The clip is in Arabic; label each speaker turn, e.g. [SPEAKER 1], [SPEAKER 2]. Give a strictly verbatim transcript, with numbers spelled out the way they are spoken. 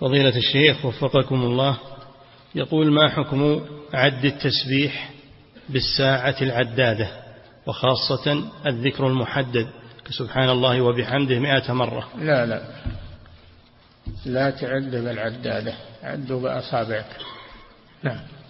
[SPEAKER 1] فضيلة الشيخ وفقكم الله، يقول: ما حكم عد التسبيح بالساعة العدادة، وخاصة الذكر المحدد سبحان الله وبحمده مئة مرة؟
[SPEAKER 2] لا لا لا تعد بالعدادة، عدوا بأصابعك. نعم.